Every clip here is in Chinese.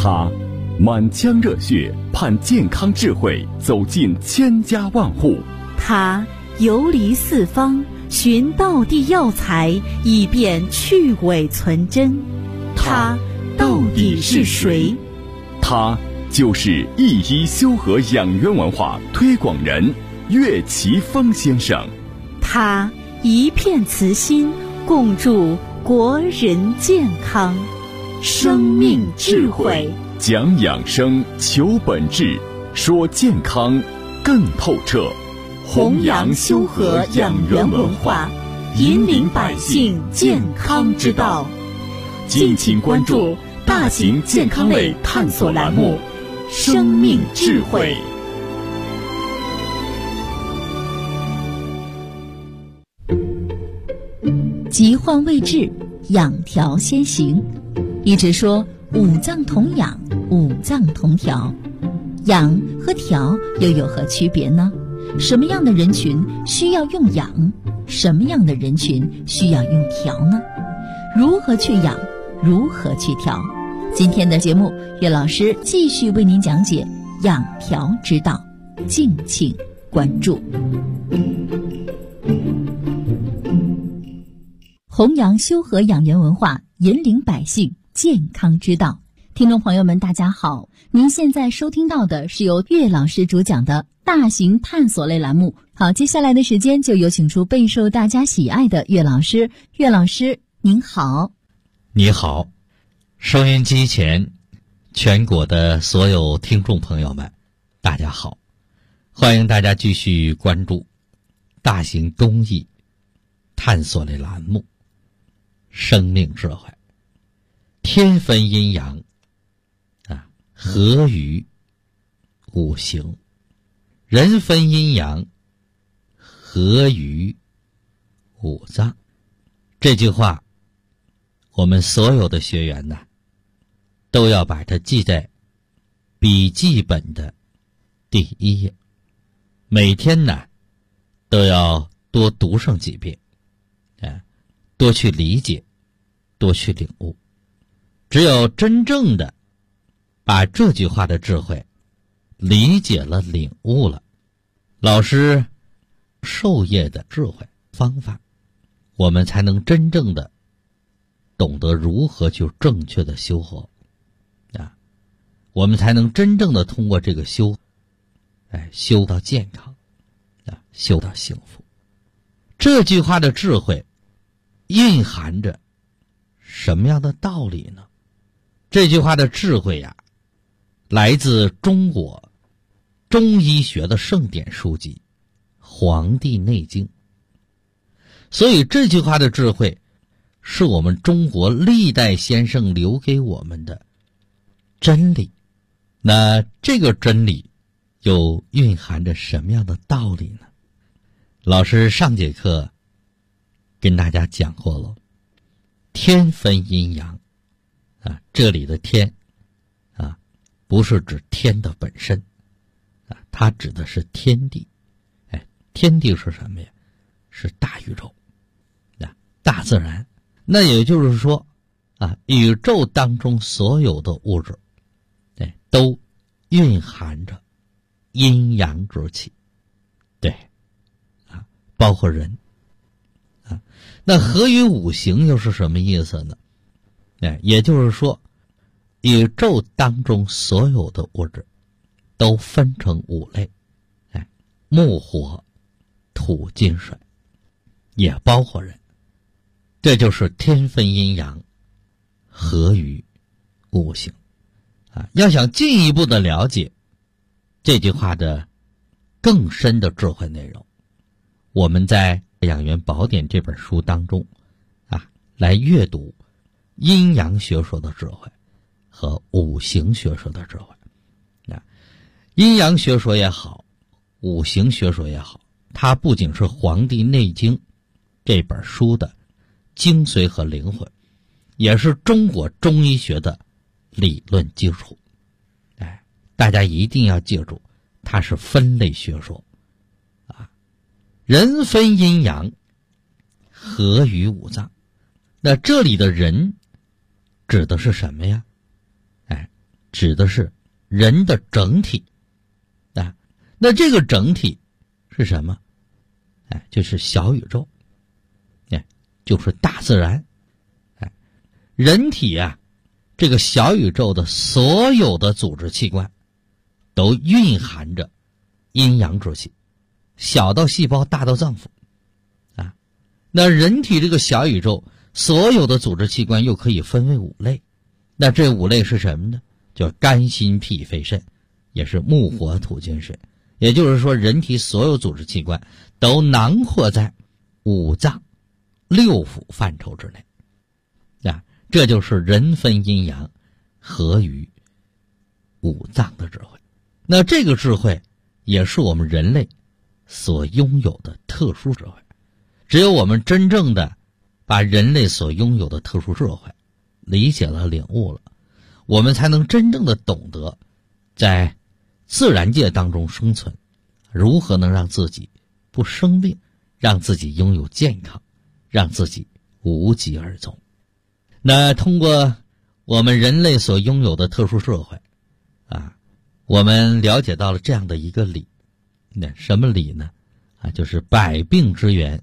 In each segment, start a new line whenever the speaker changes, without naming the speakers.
他满腔热血盼健康智慧走进千家万户，
他游离四方寻道地药材，以便去伪存真。他到底是谁？
他就是一一修和养元文化推广人岳奇峰先生。
他一片慈心，共筑国人健康。生命智慧，
讲养生，求本质，说健康更透彻。
弘扬修和养元文化，引领百姓健康之道。敬请关注大型健康类探索栏目《生命智慧》。
疾患未治，养调先行。一直说五脏同养，五脏同调，养和调又有何区别呢？什么样的人群需要用养？什么样的人群需要用调呢？如何去养？如何去调？今天的节目，岳老师继续为您讲解养调之道，敬请关注。弘扬修和养元文化，引领百姓健康之道。听众朋友们大家好，您现在收听到的是由岳老师主讲的大型探索类栏目。好，接下来的时间就有请出备受大家喜爱的岳老师。岳老师您好。
你好，收音机前全国的所有听众朋友们大家好，欢迎大家继续关注大型公益探索类栏目生命智慧。天分阴阳合于五行，人分阴阳合于五脏。这句话我们所有的学员呢都要把它记在笔记本的第一页，每天呢都要多读上几遍，多去理解，多去领悟。只有真正的把这句话的智慧理解了，领悟了，老师授业的智慧方法，我们才能真正的懂得如何去正确的修和我们才能真正的通过这个修到健康修到幸福。这句话的智慧蕴含着什么样的道理呢？这句话的智慧来自中国中医学的圣典书籍《黄帝内经》。所以这句话的智慧是我们中国历代先生留给我们的真理。那这个真理又蕴含着什么样的道理呢？老师上节课跟大家讲过了，天分阴阳这里的天不是指天的本身它指的是天地。天地是什么呀？是大宇宙大自然。那也就是说宇宙当中所有的物质都蕴含着阴阳之气，包括人那合于五行又是什么意思呢？也就是说宇宙当中所有的物质都分成五类，木火土金水，也包括人。这就是天分阴阳合于五行要想进一步的了解这句话的更深的智慧内容，我们在《养元宝典》这本书当中来阅读阴阳学说的智慧和五行学说的智慧。阴阳学说也好，五行学说也好，它不仅是《黄帝内经》这本书的精髓和灵魂，也是中国中医学的理论基础。大家一定要记住，它是分类学说人分阴阳合于五脏。那这里的人指的是什么呀？ 指的是人的整体啊。那这个整体是什么？就是小宇宙，就是大自然。人体啊，这个小宇宙的所有的组织器官都蕴含着阴阳之气，小到细胞，大到脏腑啊。那人体这个小宇宙所有的组织器官又可以分为5类，那这5类是什么呢？叫肝心脾肺肾，也是木火土金水。也就是说，人体所有组织器官都囊括在5脏6腑范畴之内啊。这就是人分阴阳，合于5脏的智慧。那这个智慧也是我们人类所拥有的特殊智慧。只有我们真正的把人类所拥有的特殊智慧理解了、领悟了，我们才能真正的懂得在自然界当中生存，如何能让自己不生病，让自己拥有健康，让自己无疾而终。那通过我们人类所拥有的特殊智慧啊，我们了解到了这样的一个理。那什么理呢？就是百病之源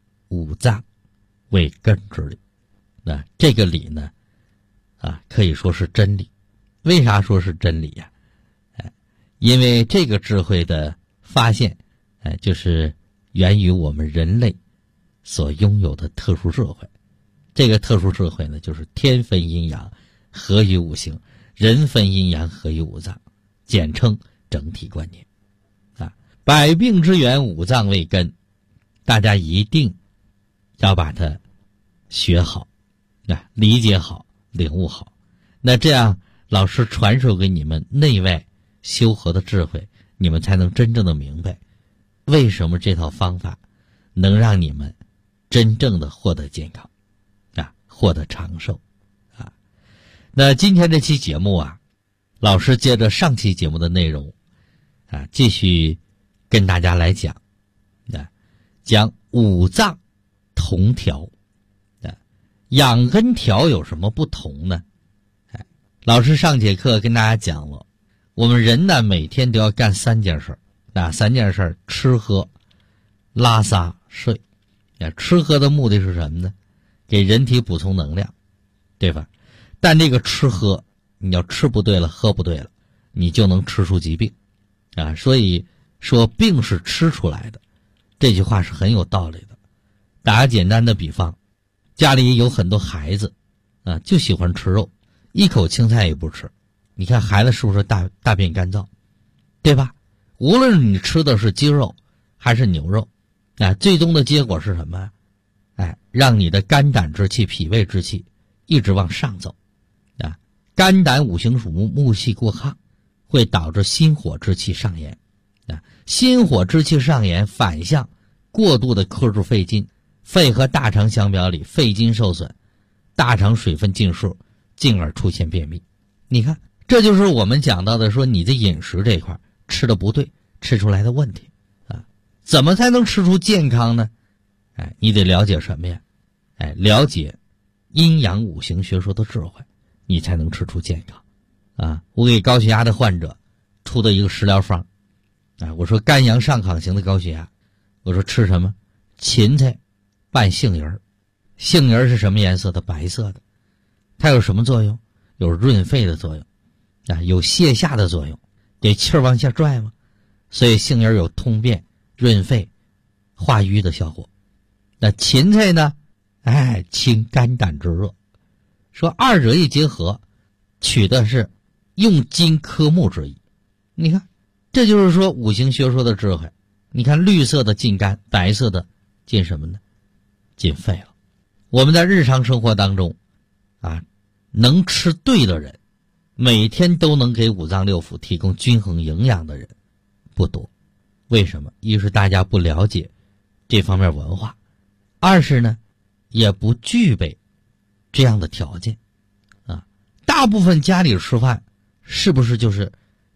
5脏为根之理。那这个理呢可以说是真理。为啥说是真理呀？因为这个智慧的发现就是源于我们人类所拥有的特殊智慧。这个特殊智慧呢，就是天分阴阳，合于5行，人分阴阳，合于5脏，简称整体观念百病之源5脏为根，大家一定要把它学好理解好，领悟好。那这样老师传授给你们内外修和的智慧，你们才能真正的明白为什么这套方法能让你们真正的获得健康获得长寿那今天这期节目老师接着上期节目的内容继续跟大家来讲讲5脏同调养跟调有什么不同呢？老师上节课跟大家讲了，我们人呢每天都要干3件事。哪3件事？吃喝拉撒睡。吃喝的目的是什么呢？给人体补充能量，对吧？但这个吃喝你要吃不对了，喝不对了，你就能吃出疾病所以说病是吃出来的，这句话是很有道理的。打个简单的比方，家里有很多孩子就喜欢吃肉，一口青菜也不吃，你看孩子是不是大便干燥，对吧？无论你吃的是鸡肉还是牛肉最终的结果是什么？让你的肝胆之气、脾胃之气一直往上走肝胆5行属木，木气过亢，会导致心火之气上炎心火之气上炎反向过度的克制肺经，肺和大肠相表里，肺经受损，大肠水分尽数，进而出现便秘。你看，这就是我们讲到的说你的饮食这一块吃的不对，吃出来的问题怎么才能吃出健康呢？你得了解什么呀？了解阴阳5行学说的智慧，你才能吃出健康我给高血压的患者出的一个食疗方我说肝阳上亢型的高血压，我说吃什么？芹菜拌杏仁。杏仁是什么颜色的？白色的。它有什么作用？有润肺的作用有泻下的作用，给气儿往下拽嘛。所以杏仁有通便、润肺、化瘀的效果。那芹菜呢？清肝胆之热。说2者一结合，取的是用金克木之意。你看，这就是说5行学说的智慧。你看绿色的进肝，白色的进什么呢？进肺了。我们在日常生活当中能吃对的人，每天都能给5脏6腑提供均衡营养的人不多。为什么？一是大家不了解这方面文化，二是呢也不具备这样的条件大部分家里吃饭是不是就是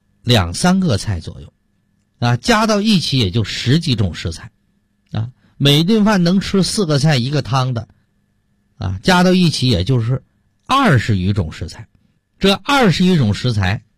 2、3个菜左右加到一起也就10几种食材每顿饭能吃4个菜1个汤的加到一起也就是20余种食材。这20余种食材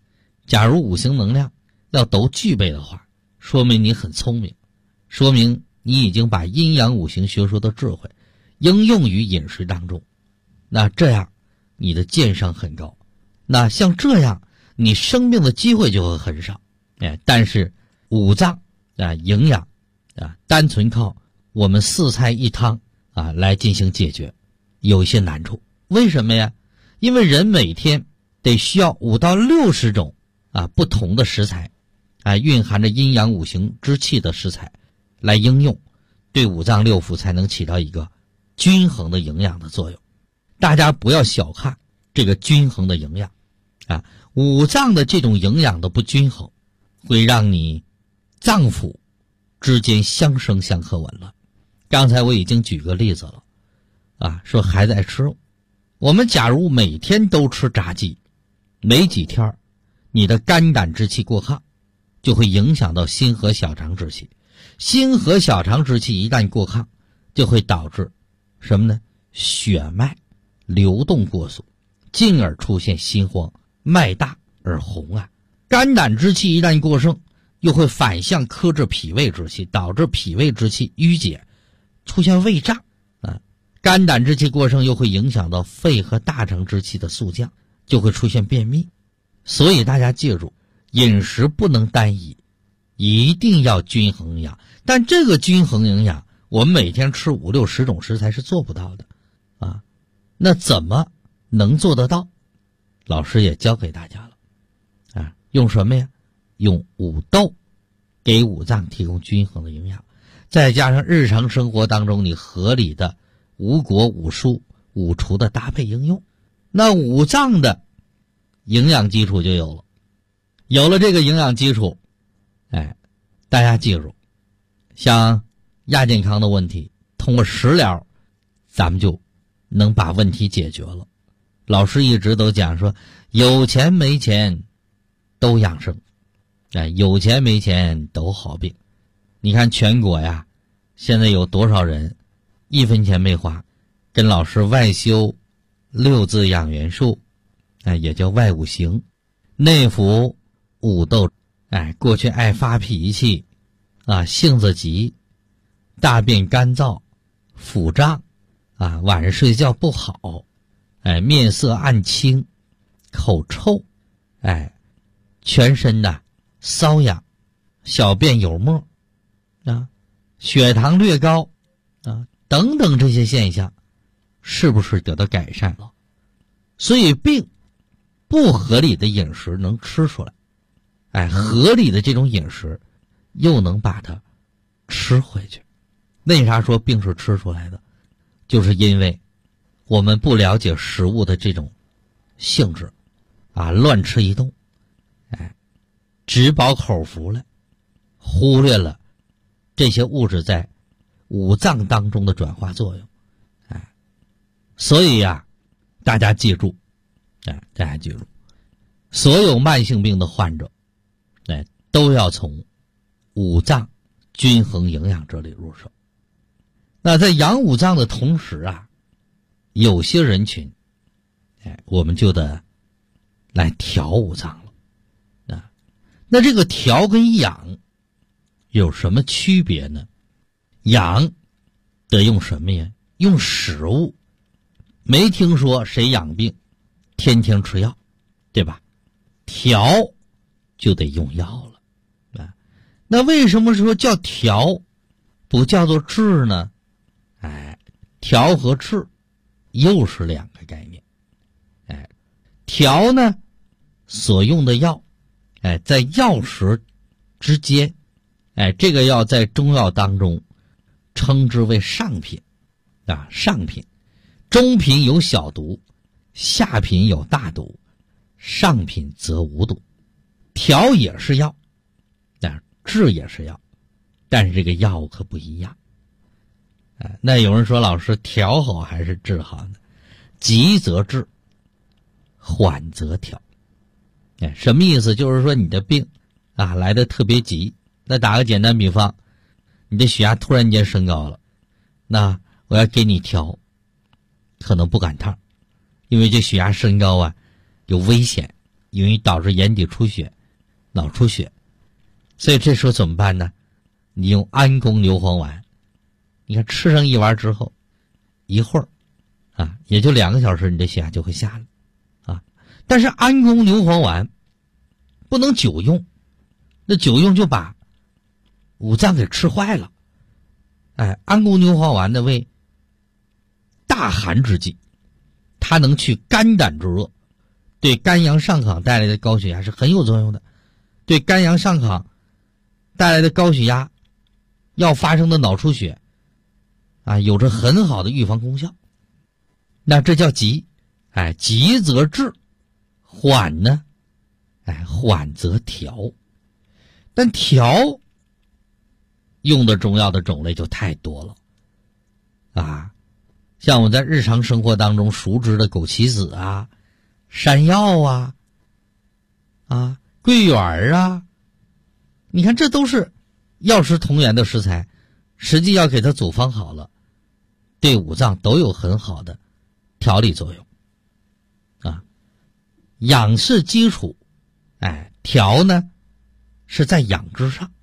假如五行能量要都具备的话，说明你很聪明，说明你已经把阴阳五行学说的智慧应用于饮食当中。那这样你的剑商很高，那像这样你生病的机会就会很少。但是五脏营养单纯靠我们四菜一汤来进行解决，有一些难处。为什么呀？因为人每天得需要5到60种不同的食材蕴含着阴阳五行之气的食材来应用，对五脏六腑才能起到一个均衡的营养的作用。大家不要小看这个均衡的营养五脏的这种营养的不均衡，会让你脏腑之间相生相克紊乱。刚才我已经举个例子了说孩子爱吃肉，我们假如每天都吃炸鸡，没几天你的肝胆之气过亢，就会影响到心和小肠之气。心和小肠之气一旦过亢，就会导致什么呢？血脉流动过速，进而出现心慌，脉大而红肝胆之气一旦过盛，又会反向克制脾胃之气，导致脾胃之气淤结，出现胃胀肝胆之气过盛又会影响到肺和大肠之气的速降，就会出现便秘。所以大家记住，饮食不能单一，一定要均衡营养。但这个均衡营养我们每天吃5、60种食材是做不到的那怎么能做得到？老师也教给大家了用什么呀？用五豆给五脏提供均衡的营养，再加上日常生活当中你合理的五果五蔬五除的搭配应用，那五脏的营养基础就有了。有了这个营养基础大家记住，像亚健康的问题，通过食疗咱们就能把问题解决了。老师一直都讲说，有钱没钱都养生有钱没钱都好病。你看全国现在有多少人1分钱没花，跟老师外修6字养元术也叫外五行，内服五豆过去爱发脾气性子急，大便干燥，腹胀晚上睡觉不好面色暗青，口臭全身瘙痒，小便有沫血糖略高等等这些现象，是不是得到改善了？所以病不合理的饮食能吃出来合理的这种饮食又能把它吃回去。为啥说病是吃出来的？就是因为我们不了解食物的这种性质乱吃一通只饱口福了，忽略了这些物质在五脏当中的转化作用所以大家记住所有慢性病的患者都要从五脏均衡营养这里入手。那在养五脏的同时有些人群我们就得来调五脏了那这个调跟养有什么区别呢？养得用什么呀？用食物。没听说谁养病天天吃药，对吧？调就得用药了那为什么说叫调不叫做治呢？调和治又是2个概念调呢所用的药在药食之间这个药在中药当中称之为上品上品。中品有小毒，下品有大毒，上品则无毒。调也是药治也是药，但是这个药可不一样那有人说，老师调好还是治好呢？急则治，缓则调什么意思？就是说你的病来得特别急。那打个简单比方，你的血压突然间升高了，那我要给你调，可能不赶趟，因为这血压升高有危险容易导致眼底出血、脑出血。所以这时候怎么办呢？你用安宫牛黄丸，你看吃上一丸之后，一会儿啊，也就2个小时，你的血压就会下来啊。但是安宫牛黄丸不能久用，那久用就把五脏给吃坏了。安宫牛黄丸呢为大寒之际，它能去肝胆之热，对肝阳上亢带来的高血压是很有作用的，对肝阳上亢带来的高血压要发生的脑出血有着很好的预防功效。那这叫急，急则治，缓呢，缓则调。但调用的中药的种类就太多了像我们在日常生活当中熟知的枸杞子山药桂圆你看这都是药食同源的食材，实际要给它组方好了，对五脏都有很好的调理作用养是基础，调呢是在养之上。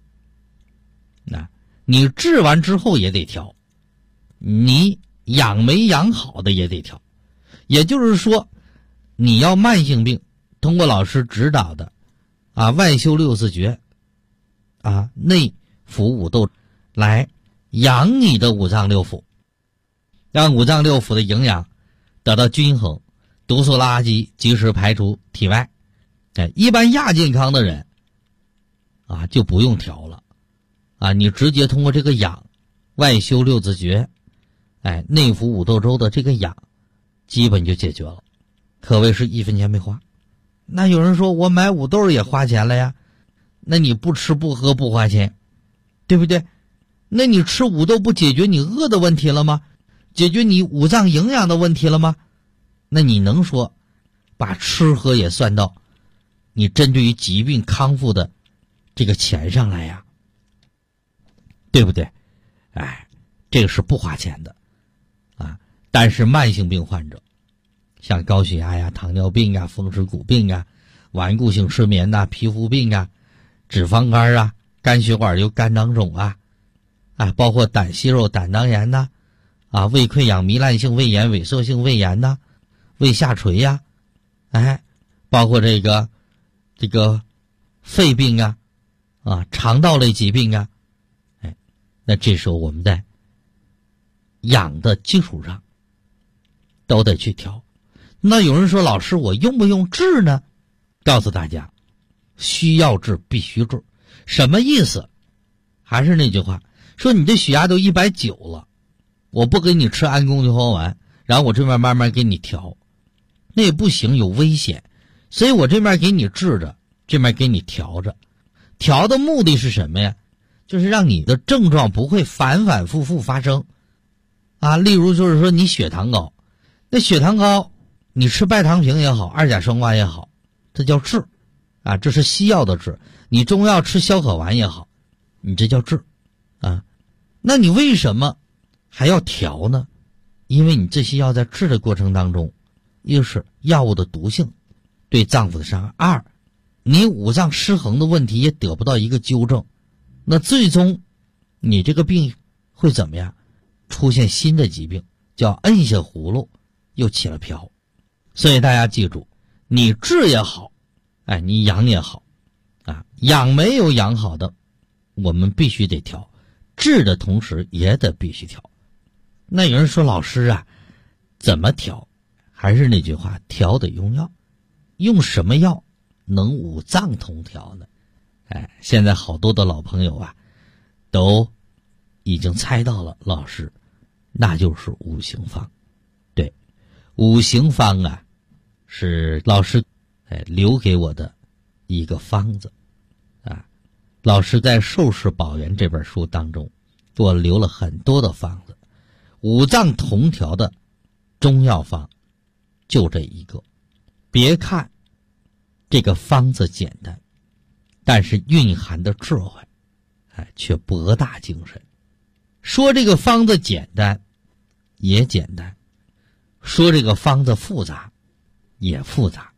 你治完之后也得调，你养没养好的也得调。也就是说，你要慢性病，通过老师指导的外修六字诀内服五斗来养你的五脏六腑，让五脏六腑的营养得到均衡，毒素垃圾及时排出体外。一般亚健康的人就不用调了你直接通过这个养，外修六字诀内服五斗粥的这个养基本就解决了，可谓是1分钱没花。那有人说我买五豆也花钱了呀，那你不吃不喝不花钱，对不对？那你吃五豆不解决你饿的问题了吗？解决你五脏营养的问题了吗？那你能说把吃喝也算到你针对于疾病康复的这个钱上来呀？对不对？这个是不花钱的但是慢性病患者，像高血压呀、糖尿病风湿骨病顽固性失眠皮肤病脂肪肝肝血管瘤、肝囊肿包括胆息肉、胆囊炎胃溃疡、糜烂性胃炎、萎缩性胃炎胃下垂包括这个肺病肠道类疾病那这时候我们在养的基础上都得去调。那有人说老师我用不用治呢？告诉大家，需要治必须治。什么意思？还是那句话，说你的血压都190了，我不给你吃安宫牛黄丸，然后我这边慢慢给你调，那也不行，有危险。所以我这边给你治着，这边给你调着。调的目的是什么呀？就是让你的症状不会反反复复发生例如就是说你血糖高，那血糖高你吃拜糖平也好，2甲双胍也好，这叫治这是西药的治。你中药吃消渴丸也好，你这叫治那你为什么还要调呢？因为你这些药在治的过程当中，一是药物的毒性对脏腑的伤害，2你五脏失衡的问题也得不到一个纠正，那最终你这个病会怎么样？出现新的疾病，叫摁下葫芦又起了瓢。所以大家记住，你治也好你养也好养没有养好的我们必须得调，治的同时也得必须调。那有人说老师怎么调？还是那句话，调得用药。用什么药能五脏同调呢？现在好多的老朋友都已经猜到了，老师，那就是五行方。对，五行方是老师留给我的一个方子老师在《寿氏宝源》这本书当中给我留了很多的方子，五脏同调的中药方就这一个。别看这个方子简单，但是蕴含的智慧却博大精深。说这个方子简单也简单，说这个方子复杂也复杂。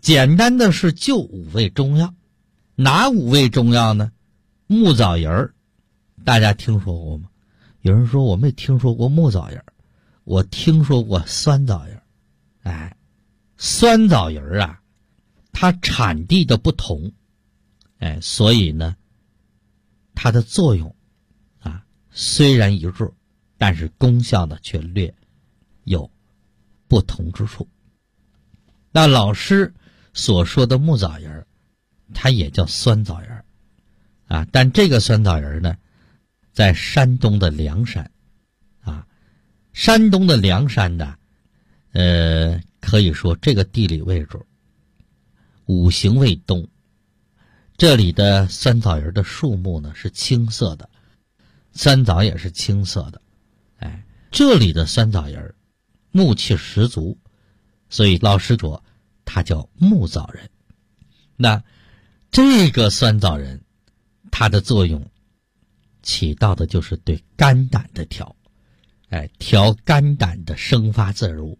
简单的是就5味中药。哪5味中药呢？木枣仁儿，大家听说过吗？有人说我没听说过木枣仁儿，我听说过酸枣仁儿。酸枣仁儿啊，它产地的不同，所以呢，它的作用虽然一致，但是功效呢却略有不同之处。那老师所说的木枣仁儿，它也叫酸枣仁儿但这个酸枣仁儿呢，在山东的凉山山东的凉山呢，可以说这个地理位置五行为东，这里的酸枣仁的树木呢是青色的，酸枣也是青色的，这里的酸枣仁木气十足，所以老师说它叫木枣仁。那这个酸枣仁它的作用起到的就是对肝胆的调，调肝胆的生发自如，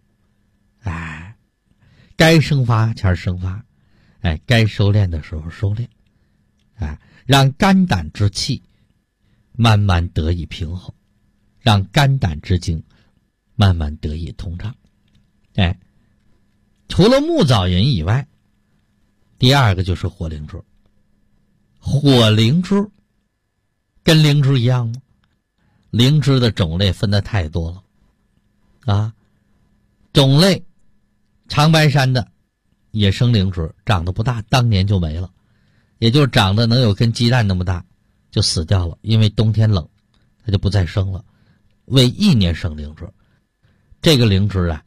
该生发前生发，该收敛的时候收敛，让肝胆之气慢慢得以平衡，让肝胆之精慢慢得以通畅。除了木枣仁以外，第二个就是火灵芝。火灵芝跟灵芝一样吗？灵芝的种类分得太多了种类长白山的野生灵芝长得不大，当年就没了，也就是长得能有跟鸡蛋那么大就死掉了，因为冬天冷它就不再生了，为1年生灵芝。这个灵芝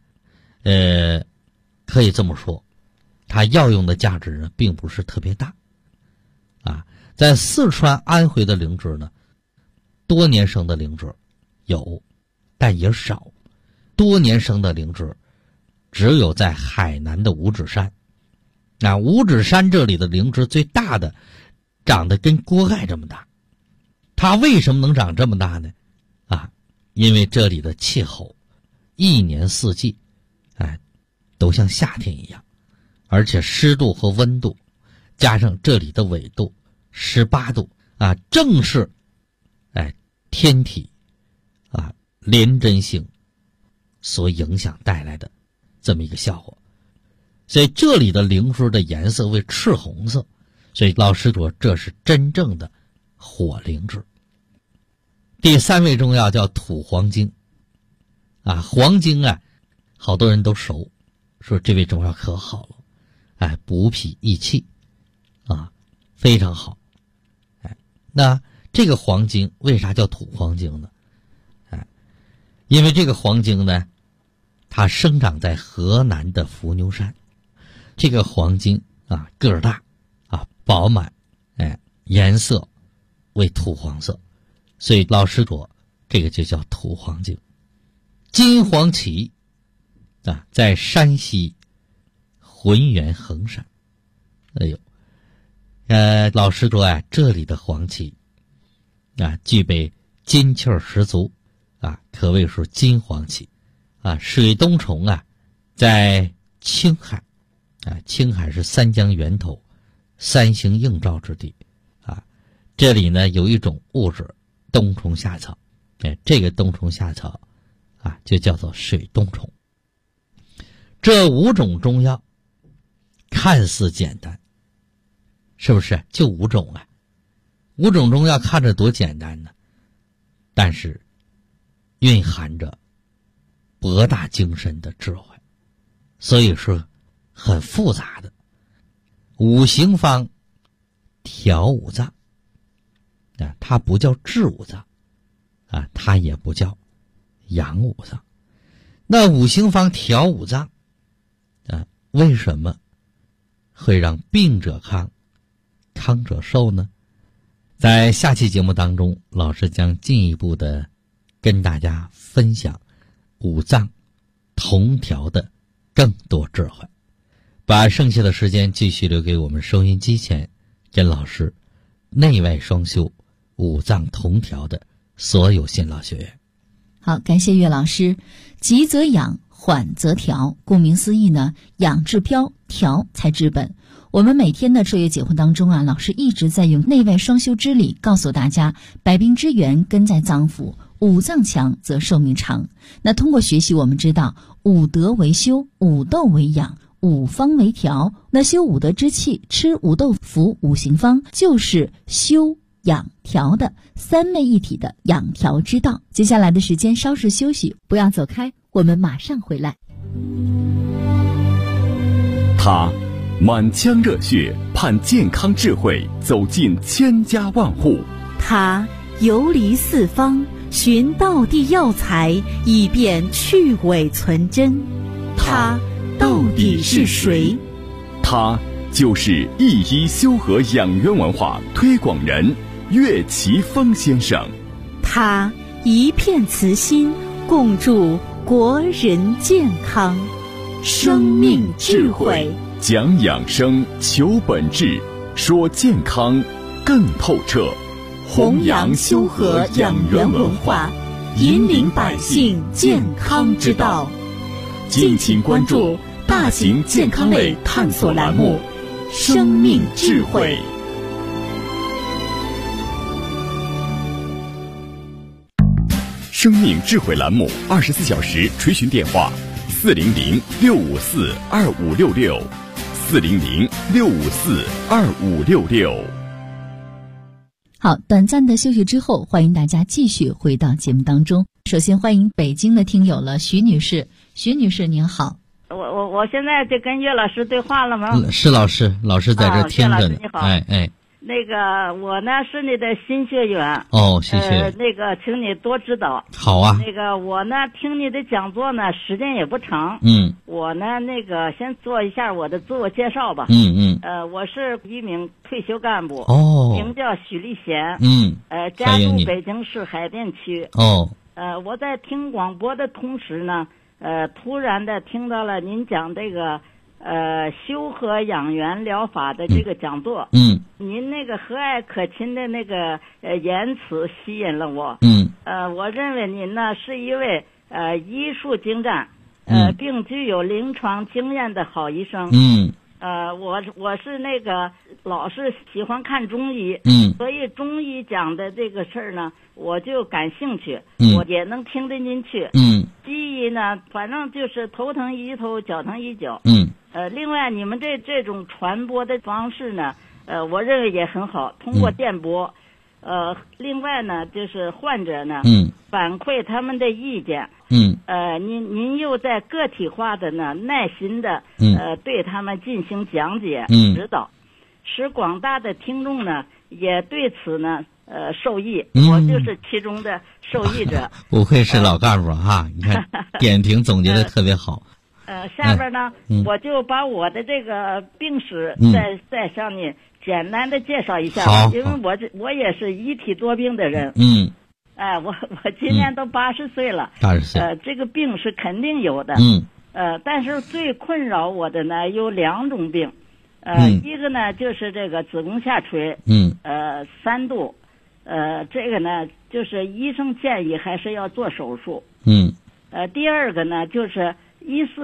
可以这么说，它药用的价值呢并不是特别大在四川安徽的灵芝呢，多年生的灵芝有，但也少，多年生的灵芝只有在海南的五指山。五指山这里的灵芝最大的长得跟锅盖这么大。它为什么能长这么大呢？因为这里的气候1年4季都像夏天一样，而且湿度和温度加上这里的纬度18度正是天体廉贞性所影响带来的这么一个效果。所以这里的灵芝的颜色为赤红色，所以老师说这是真正的火灵芝。第3味中药叫土黄精黄精好多人都熟，说这味中药可好了，补脾益气非常好。那这个黄精为啥叫土黄精呢？因为这个黄精呢，它生长在河南的伏牛山。这个黄精个儿大饱满，颜色为土黄色，所以老师说这个就叫土黄精。金黄芪在山西浑源衡山。老师说这里的黄芪具备金气十足可谓是金黄芪水冬虫在青海青海是三江源头3星映照之地这里呢有一种物质冬虫夏草，这个冬虫夏草就叫做水冬虫。这5种中药看似简单，是不是就5种5种中药看着多简单呢，但是蕴含着博大精深的智慧，所以是很复杂的。5行方调5脏它不叫治5脏它也不叫养5脏。那5行方调5脏为什么会让病者康，康者寿呢？在下期节目当中，老师将进一步的跟大家分享5脏同调的更多智慧。把剩下的时间继续留给我们收音机前跟老师内外双修5脏同调的所有新老学员。
好，感谢岳老师。急则养， 缓则调。顾名思义呢，养治标，调才治本。我们每天的彻夜解惑当中啊，老师一直在用内外双修之理告诉大家，百病之源根在脏腑，五脏强则寿命长。那通过学习我们知道，五德为修，五斗为养，五方为调。那修五德之气，吃五豆腐五行方，就是修养调的三位一体的养调之道。接下来的时间稍事休息，不要走开，我们马上回来。
他满腔热血盼健康智慧走进千家万户，
他游离四方寻道地药材，以便去伪存真。他到底是谁？
他就是一医修和养元文化推广人岳奇峰先生。
他一片慈心，共筑国人健康。生命智慧，
讲养生，求本质，说健康更透彻，
弘扬修和养元文化，引领百姓健康之道。
敬请关注大型健康类探索栏目《生命智慧》。生命智慧栏目24小时垂询电话：400-654-2566，400-654-2566。
好，短暂的休息之后，欢迎大家继续回到节目当中。首先欢迎北京的听友了，徐女士。徐女士您好。
我现在就跟岳老师对话了吗？
是老师在这听着呢。
你好。
哎，
那个我呢是你的新学员。
哦，谢谢。
那个请你多指导。
好啊。
那个我呢听你的讲座呢时间也不长。我呢那个先做一下我的自我介绍吧。我是一名退休干部。哦。名叫许立贤。家住北京市海淀区。
哦。
我在听广播的同时呢，突然的听到了您讲这个修和养元疗法的这个讲座。您那个和蔼可亲的那个言辞吸引了我。我认为您呢是一位医术精湛并具有临床经验的好医生。我是那个老是喜欢看中医。所以中医讲的这个事儿呢，我就感兴趣。我也能听得进去。西医呢，反正就是头疼医头，脚疼医脚。另外你们这种传播的方式呢，我认为也很好，通过电波。另外呢，就是患者呢，反馈他们的意见。您又在个体化的呢，耐心的对他们进行讲解指导，使广大的听众呢也对此呢受益。我就是其中的受益者。
不愧是老干部哈，你看点评总结的特别好。
下边呢，我就把我的这个病史再向你简单的介绍一下吧。因为我也是一体多病的人。我今年都80岁了。80岁。这个病是肯定有的。但是最困扰我的呢有2种病。一个呢就是这个子宫下垂。3度。这个呢就是医生建议还是要做手术。第二个呢就是14